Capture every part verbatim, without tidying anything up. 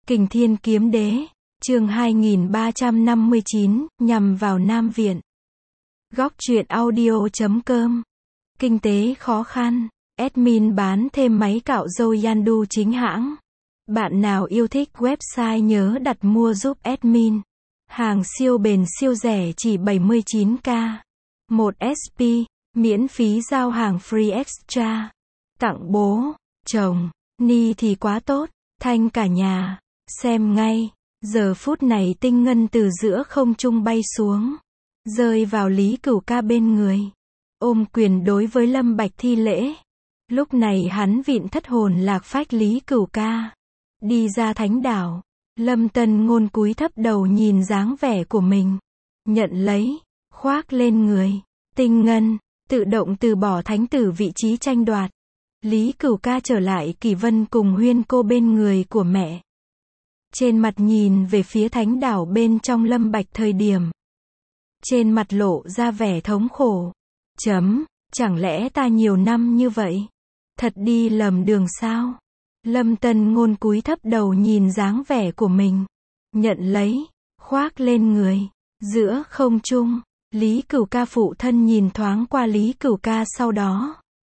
Kình Thiên Kiếm Đế, chương hai nghìn ba trăm năm mươi chín, nhằm vào Nam Viện. Góc truyện audio chấm com. Kinh tế khó khăn, admin bán thêm máy cạo râu Yandu chính hãng. Bạn nào yêu thích website nhớ đặt mua giúp admin. Hàng siêu bền siêu rẻ chỉ bảy mươi chín k. một ét pê, miễn phí giao hàng free extra. Tặng bố, chồng, ni thì quá tốt, thanh cả nhà. Xem ngay, giờ phút này tinh ngân từ giữa không trung bay xuống, rơi vào Lý Cửu Ca bên người, ôm quyền đối với Lâm Bạch thi lễ. Lúc này hắn vịn thất hồn lạc phách Lý Cửu Ca, đi ra thánh đảo. Lâm Tân Ngôn cúi thấp đầu nhìn dáng vẻ của mình, nhận lấy, khoác lên người. Tinh ngân tự động từ bỏ thánh tử vị trí tranh đoạt. Lý Cửu Ca trở lại Kỳ Vân cùng Huyên Cô bên người của mẹ. Trên mặt nhìn về phía thánh đảo bên trong Lâm Bạch thời điểm, trên mặt lộ ra vẻ thống khổ. Chấm, chẳng lẽ ta nhiều năm như vậy, thật đi lầm đường sao? Lâm Tân Ngôn cúi thấp đầu nhìn dáng vẻ của mình, nhận lấy, khoác lên người. Giữa không trung, Lý Cửu Ca phụ thân nhìn thoáng qua Lý Cửu Ca sau đó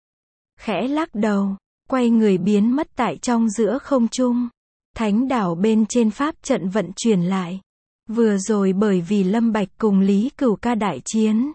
khẽ lắc đầu, quay người biến mất tại trong giữa không trung. Thánh đảo bên trên pháp trận vận chuyển lại. Vừa rồi bởi vì Lâm Bạch cùng Lý Cửu Ca đại chiến,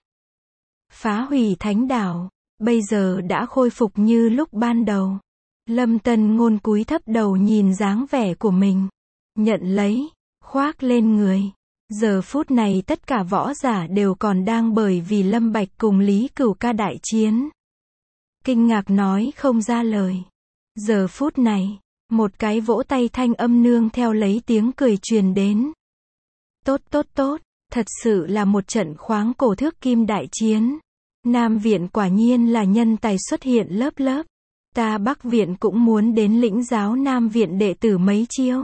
phá hủy thánh đảo, bây giờ đã khôi phục như lúc ban đầu. Lâm Tân Ngôn cúi thấp đầu nhìn dáng vẻ của mình, nhận lấy, khoác lên người. Giờ phút này tất cả võ giả đều còn đang bởi vì Lâm Bạch cùng Lý Cửu Ca đại chiến, kinh ngạc nói không ra lời. Giờ phút này, một cái vỗ tay thanh âm nương theo lấy tiếng cười truyền đến. Tốt tốt tốt, thật sự là một trận khoáng cổ thước kim đại chiến. Nam Viện quả nhiên là nhân tài xuất hiện lớp lớp. Ta Bắc Viện cũng muốn đến lĩnh giáo Nam Viện đệ tử mấy chiêu.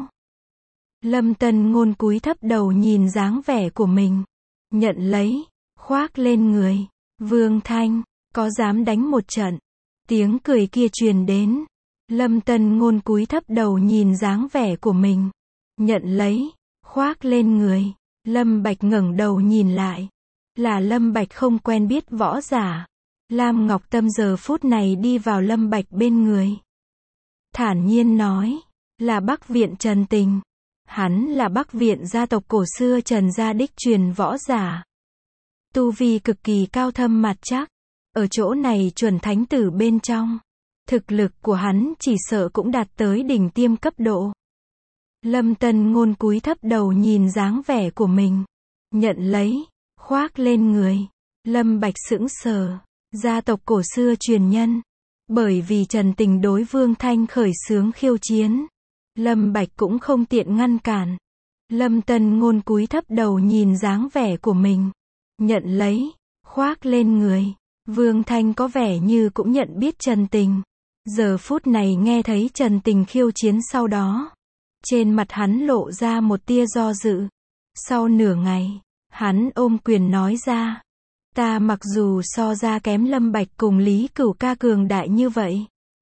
Lâm Tân Ngôn cúi thấp đầu nhìn dáng vẻ của mình, nhận lấy, khoác lên người. Vương Thanh, có dám đánh một trận? Tiếng cười kia truyền đến. Lâm Tân Ngôn cúi thấp đầu nhìn dáng vẻ của mình, nhận lấy, khoác lên người. Lâm Bạch ngẩng đầu nhìn lại, là Lâm Bạch không quen biết võ giả. Lam Ngọc Tâm giờ phút này đi vào Lâm Bạch bên người, thản nhiên nói, là Bắc Viện Trần Tình. Hắn là Bắc Viện gia tộc cổ xưa Trần gia đích truyền võ giả, tu vi cực kỳ cao thâm mặt chắc, ở chỗ này chuẩn thánh tử bên trong. Thực lực của hắn chỉ sợ cũng đạt tới đỉnh tiêm cấp độ. Lâm Tân Ngôn cúi thấp đầu nhìn dáng vẻ của mình, nhận lấy, khoác lên người. Lâm Bạch sững sờ, gia tộc cổ xưa truyền nhân. Bởi vì Trần Tình đối Vương Thanh khởi xướng khiêu chiến, Lâm Bạch cũng không tiện ngăn cản. Lâm Tân Ngôn cúi thấp đầu nhìn dáng vẻ của mình, nhận lấy, khoác lên người. Vương Thanh có vẻ như cũng nhận biết Trần Tình. Giờ phút này nghe thấy Trần Tình khiêu chiến sau đó, trên mặt hắn lộ ra một tia do dự. Sau nửa ngày, hắn ôm quyền nói ra, ta mặc dù so ra kém Lâm Bạch cùng Lý Cửu Ca cường đại như vậy,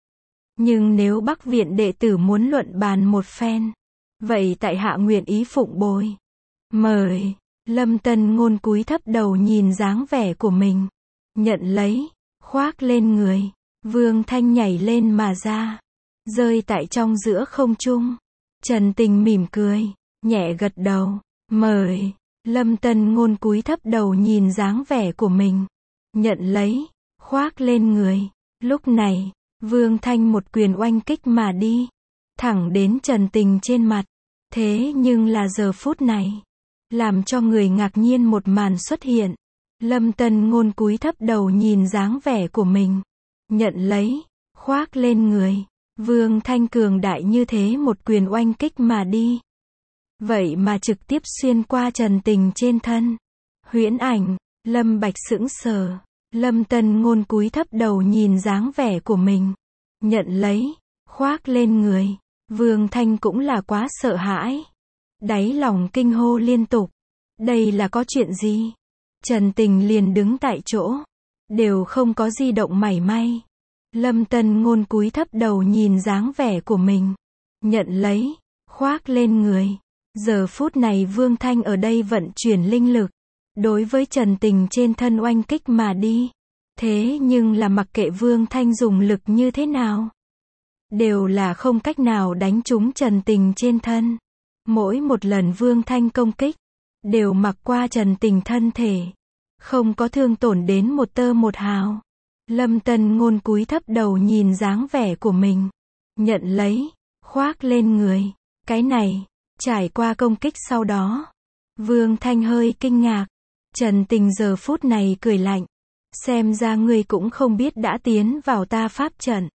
nhưng nếu Bắc Viện đệ tử muốn luận bàn một phen, vậy tại hạ nguyện ý phụng bồi. Mời. Lâm Tân Ngôn cúi thấp đầu nhìn dáng vẻ của mình, nhận lấy, khoác lên người. Vương Thanh nhảy lên mà ra, rơi tại trong giữa không trung. Trần Tình mỉm cười, nhẹ gật đầu, mời. Lâm Tân Ngôn cúi thấp đầu nhìn dáng vẻ của mình, nhận lấy, khoác lên người. Lúc này, Vương Thanh một quyền oanh kích mà đi, thẳng đến Trần Tình trên mặt. Thế nhưng là giờ phút này, làm cho người ngạc nhiên một màn xuất hiện. Lâm Tân Ngôn cúi thấp đầu nhìn dáng vẻ của mình, nhận lấy, khoác lên người. Vương Thanh cường đại như thế một quyền oanh kích mà đi, vậy mà trực tiếp xuyên qua Trần Tình trên thân. Huyễn ảnh. Lâm Bạch sững sờ. Lâm Tân Ngôn cúi thấp đầu nhìn dáng vẻ của mình, nhận lấy, khoác lên người. Vương Thanh cũng là quá sợ hãi, đáy lòng kinh hô liên tục. Đây là có chuyện gì? Trần Tình liền đứng tại chỗ, đều không có di động mảy may. Lâm Tân Ngôn cúi thấp đầu nhìn dáng vẻ của mình, nhận lấy, khoác lên người. Giờ phút này Vương Thanh ở đây vận chuyển linh lực, đối với Trần Tình trên thân oanh kích mà đi. Thế nhưng là mặc kệ Vương Thanh dùng lực như thế nào, đều là không cách nào đánh trúng Trần Tình trên thân. Mỗi một lần Vương Thanh công kích, đều mặc qua Trần Tình thân thể, không có thương tổn đến một tơ một hào. Lâm Tân Ngôn cúi thấp đầu nhìn dáng vẻ của mình, nhận lấy, khoác lên người. Cái này, trải qua công kích sau đó, Vương Thanh hơi kinh ngạc. Trần Tình giờ phút này cười lạnh, xem ra ngươi cũng không biết đã tiến vào ta pháp trận.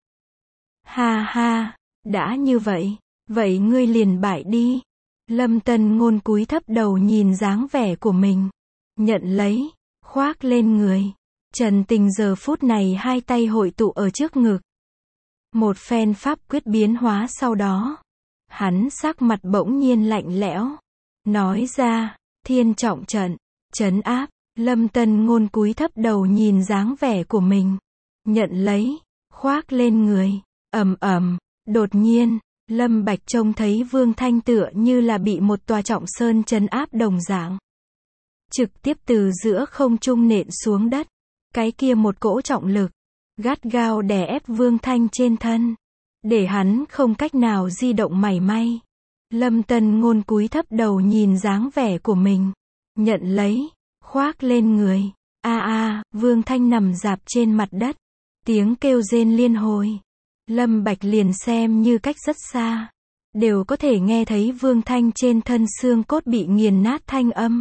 Ha ha, đã như vậy, vậy ngươi liền bại đi. Lâm Tân Ngôn cúi thấp đầu nhìn dáng vẻ của mình, nhận lấy, khoác lên người. Trần Tình giờ phút này hai tay hội tụ ở trước ngực. Một phen pháp quyết biến hóa sau đó, hắn sắc mặt bỗng nhiên lạnh lẽo, nói ra, thiên trọng trận, trấn áp. Lâm Tân Ngôn cúi thấp đầu nhìn dáng vẻ của mình, nhận lấy, khoác lên người. Ầm ầm, đột nhiên, Lâm Bạch trông thấy Vương Thanh tựa như là bị một tòa trọng sơn trấn áp đồng dạng, trực tiếp từ giữa không trung nện xuống đất. Cái kia một cỗ trọng lực, gắt gao đè ép Vương Thanh trên thân, để hắn không cách nào di động mảy may. Lâm Tân Ngôn cúi thấp đầu nhìn dáng vẻ của mình, nhận lấy, khoác lên người. A a, Vương Thanh nằm rạp trên mặt đất, tiếng kêu rên liên hồi. Lâm Bạch liền xem như cách rất xa, đều có thể nghe thấy Vương Thanh trên thân xương cốt bị nghiền nát thanh âm.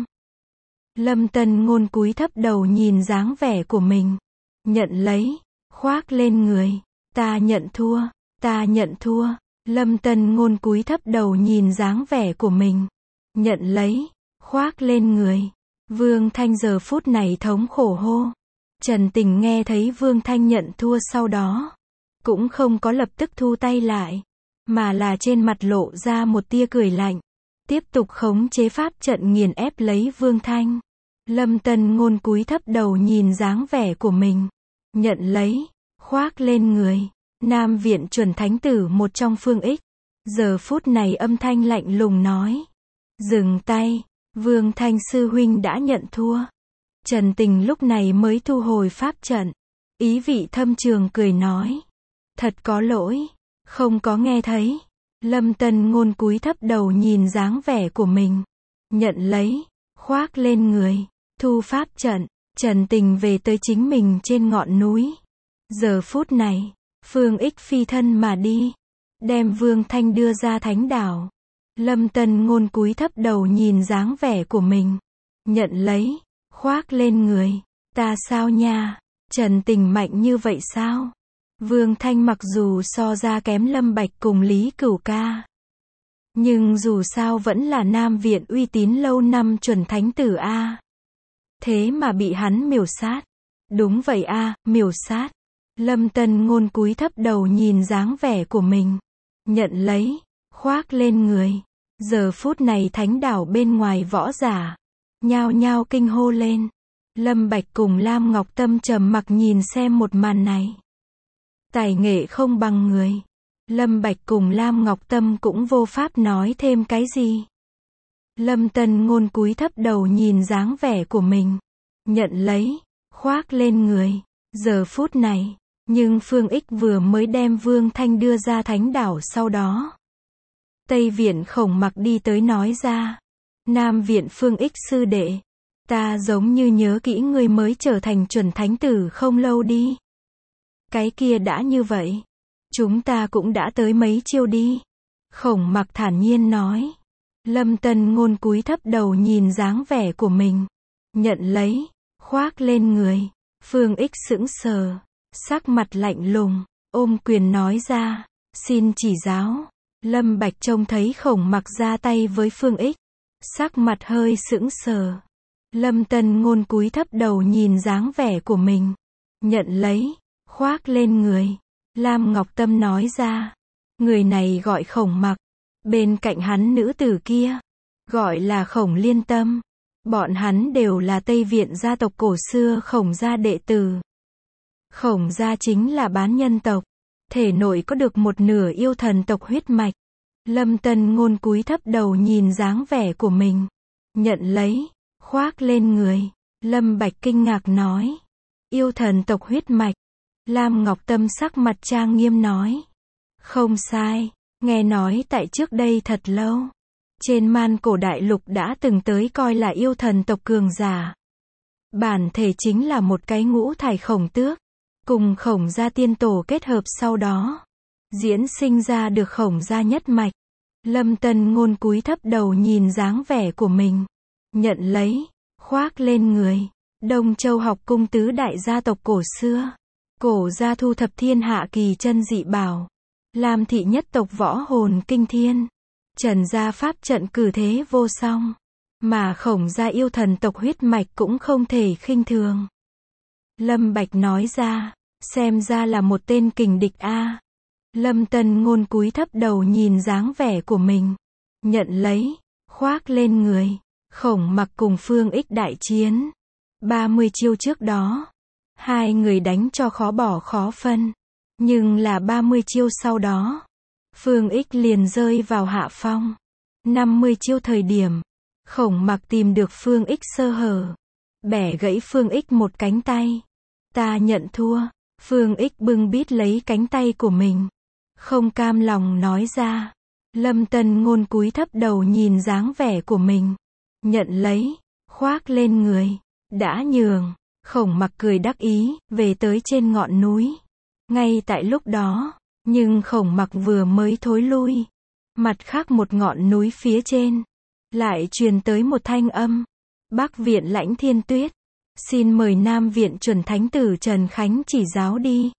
Lâm Tân Ngôn cúi thấp đầu nhìn dáng vẻ của mình, nhận lấy, khoác lên người. Ta nhận thua, ta nhận thua. Lâm Tân Ngôn cúi thấp đầu nhìn dáng vẻ của mình, nhận lấy, khoác lên người. Vương Thanh giờ phút này thống khổ hô. Trần Tình nghe thấy Vương Thanh nhận thua sau đó, cũng không có lập tức thu tay lại, mà là trên mặt lộ ra một tia cười lạnh, tiếp tục khống chế pháp trận nghiền ép lấy Vương Thanh. Lâm Tân Ngôn cúi thấp đầu nhìn dáng vẻ của mình, nhận lấy, khoác lên người. Nam viện chuẩn thánh tử một trong Phương Ích, giờ phút này âm thanh lạnh lùng nói, dừng tay, Vương Thanh sư huynh đã nhận thua. Trần Tình lúc này mới thu hồi pháp trận, ý vị thâm trường cười nói, thật có lỗi, không có nghe thấy. Lâm Tân Ngôn cúi thấp đầu nhìn dáng vẻ của mình, nhận lấy, khoác lên người, thu pháp trận. Trần Tình về tới chính mình trên ngọn núi. Giờ phút này, Phương Ích phi thân mà đi, đem Vương Thanh đưa ra thánh đảo. Lâm Tân Ngôn cúi thấp đầu nhìn dáng vẻ của mình, nhận lấy, khoác lên người. Ta sao nha? Trần Tình mạnh như vậy sao? Vương Thanh mặc dù so ra kém Lâm Bạch cùng Lý Cửu Ca, nhưng dù sao vẫn là Nam viện uy tín lâu năm chuẩn thánh tử a. Thế mà bị hắn miểu sát. Đúng vậy a, miểu sát. Lâm Tân Ngôn cúi thấp đầu nhìn dáng vẻ của mình, nhận lấy, khoác lên người. Giờ phút này thánh đảo bên ngoài võ giả, nhao nhao kinh hô lên. Lâm Bạch cùng Lam Ngọc Tâm trầm mặc nhìn xem một màn này. Tài nghệ không bằng người. Lâm Bạch cùng Lam Ngọc Tâm cũng vô pháp nói thêm cái gì. Lâm Tân Ngôn cúi thấp đầu nhìn dáng vẻ của mình, nhận lấy, khoác lên người. Giờ phút này, nhưng Phương Ích vừa mới đem Vương Thanh đưa ra thánh đảo sau đó, Tây viện Khổng Mặc đi tới nói ra, Nam viện Phương Ích sư đệ, ta giống như nhớ kỹ ngươi mới trở thành chuẩn thánh tử không lâu đi. Cái kia đã như vậy, chúng ta cũng đã tới mấy chiêu đi. Khổng Mặc thản nhiên nói. Lâm Tân Ngôn cúi thấp đầu nhìn dáng vẻ của mình, nhận lấy, khoác lên người. Phương Ích sững sờ, sắc mặt lạnh lùng, ôm quyền nói ra, xin chỉ giáo. Lâm Bạch trông thấy Khổng Mặc ra tay với Phương Ích, sắc mặt hơi sững sờ. Lâm Tân Ngôn cúi thấp đầu nhìn dáng vẻ của mình, nhận lấy, khoác lên người. Lam Ngọc Tâm nói ra, người này gọi Khổng Mặc, bên cạnh hắn nữ tử kia, gọi là Khổng Liên Tâm. Bọn hắn đều là Tây viện gia tộc cổ xưa Khổng gia đệ tử. Khổng gia chính là bán nhân tộc, thể nội có được một nửa yêu thần tộc huyết mạch. Lâm Tân Ngôn cúi thấp đầu nhìn dáng vẻ của mình. Nhận lấy, khoác lên người. Lâm Bạch kinh ngạc nói. Yêu thần tộc huyết mạch. Lam Ngọc Tâm sắc mặt trang nghiêm nói. Không sai, nghe nói tại trước đây thật lâu. Trên man cổ đại lục đã từng tới coi là yêu thần tộc cường giả. Bản thể chính là một cái ngũ thải khổng tước. Cùng khổng gia tiên tổ kết hợp sau đó. Diễn sinh ra được khổng gia nhất mạch. Lâm Tân Ngôn cúi thấp đầu nhìn dáng vẻ của mình. Nhận lấy, khoác lên người. Đông Châu học cung tứ đại gia tộc cổ xưa. Cổ gia thu thập thiên hạ kỳ chân dị bảo. Lam thị nhất tộc võ hồn kinh thiên. Trần gia pháp trận cử thế vô song. Mà khổng gia yêu thần tộc huyết mạch cũng không thể khinh thường. Lâm Bạch nói ra, xem ra là một tên kình địch a. Lâm Tân Ngôn cúi thấp đầu nhìn dáng vẻ của mình. Nhận lấy, khoác lên người. Khổng Mặc cùng Phương Ích đại chiến. ba mươi chiêu trước đó. Hai người đánh cho khó bỏ khó phân. Nhưng là ba mươi chiêu sau đó. Phương Ích liền rơi vào hạ phong. năm mươi chiêu thời điểm. Khổng Mặc tìm được Phương Ích sơ hở. Bẻ gãy Phương Ích một cánh tay. Ta nhận thua. Phương Ích bưng bít lấy cánh tay của mình. Không cam lòng nói ra. Lâm Tân Ngôn cúi thấp đầu nhìn dáng vẻ của mình. Nhận lấy, khoác lên người. Đã nhường. Khổng Mặc cười đắc ý, về tới trên ngọn núi. Ngay tại lúc đó, nhưng Khổng Mặc vừa mới thối lui. Mặt khác một ngọn núi phía trên. Lại truyền tới một thanh âm. Bắc viện Lãnh Thiên Tuyết. Xin mời Nam viện chuẩn thánh tử Trần Khánh chỉ giáo đi.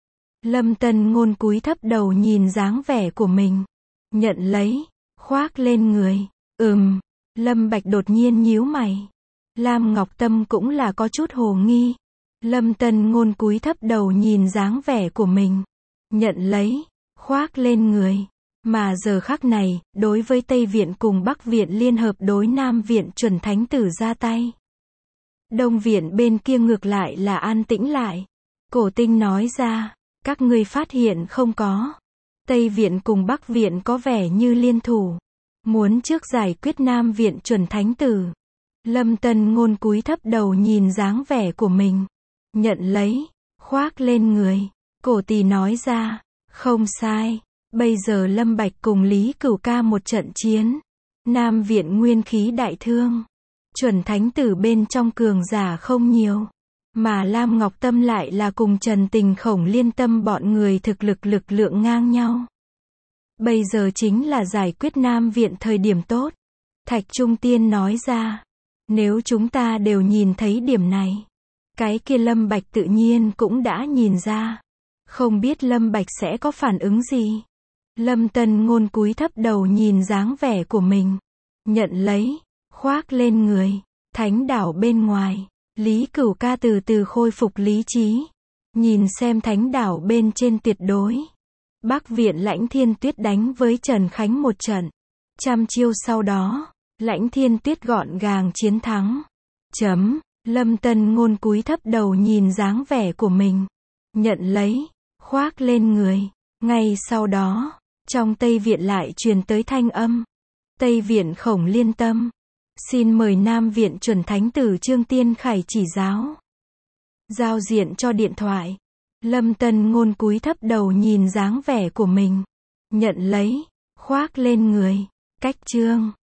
Lâm Tân Ngôn cúi thấp đầu nhìn dáng vẻ của mình. Nhận lấy, khoác lên người. Ừm, Lâm Bạch đột nhiên nhíu mày. Lam Ngọc Tâm cũng là có chút hồ nghi. Lâm Tân Ngôn cúi thấp đầu nhìn dáng vẻ của mình. Nhận lấy, khoác lên người. Mà giờ khắc này, đối với Tây Viện cùng Bắc Viện liên hợp đối Nam Viện chuẩn thánh tử ra tay. Đông Viện bên kia ngược lại là an tĩnh lại. Cổ Tinh nói ra, các ngươi phát hiện không có. Tây Viện cùng Bắc Viện có vẻ như liên thủ. Muốn trước giải quyết Nam Viện chuẩn thánh tử. Lâm Tân Ngôn cúi thấp đầu nhìn dáng vẻ của mình. Nhận lấy, khoác lên người. Cổ Tỳ nói ra, không sai. Bây giờ Lâm Bạch cùng Lý Cửu Ca một trận chiến. Nam Viện nguyên khí đại thương. Chuẩn thánh tử bên trong cường giả không nhiều. Mà Lam Ngọc Tâm lại là cùng Trần Tình Khổng Liên Tâm bọn người thực lực lực lượng ngang nhau. Bây giờ chính là giải quyết Nam Viện thời điểm tốt. Thạch Trung Tiên nói ra. Nếu chúng ta đều nhìn thấy điểm này. Cái kia Lâm Bạch tự nhiên cũng đã nhìn ra. Không biết Lâm Bạch sẽ có phản ứng gì. Lâm Tân Ngôn cúi thấp đầu nhìn dáng vẻ của mình. Nhận lấy, khoác lên người. Thánh đảo bên ngoài. Lý Cửu Ca từ từ khôi phục lý trí. Nhìn xem thánh đảo bên trên tuyệt đối. Bắc Viện Lãnh Thiên Tuyết đánh với Trần Khánh một trận. Trăm chiêu sau đó, Lãnh Thiên Tuyết gọn gàng chiến thắng. Chấm, Lâm Tân Ngôn cúi thấp đầu nhìn dáng vẻ của mình. Nhận lấy, khoác lên người. Ngay sau đó, trong Tây Viện lại truyền tới thanh âm. Tây Viện Khổng Liên Tâm. Xin mời Nam Viện chuẩn thánh tử Trương Tiên Khải chỉ giáo. Giao diện cho điện thoại. Lâm Tân Ngôn cúi thấp đầu nhìn dáng vẻ của mình. Nhận lấy, khoác lên người. Cách chương.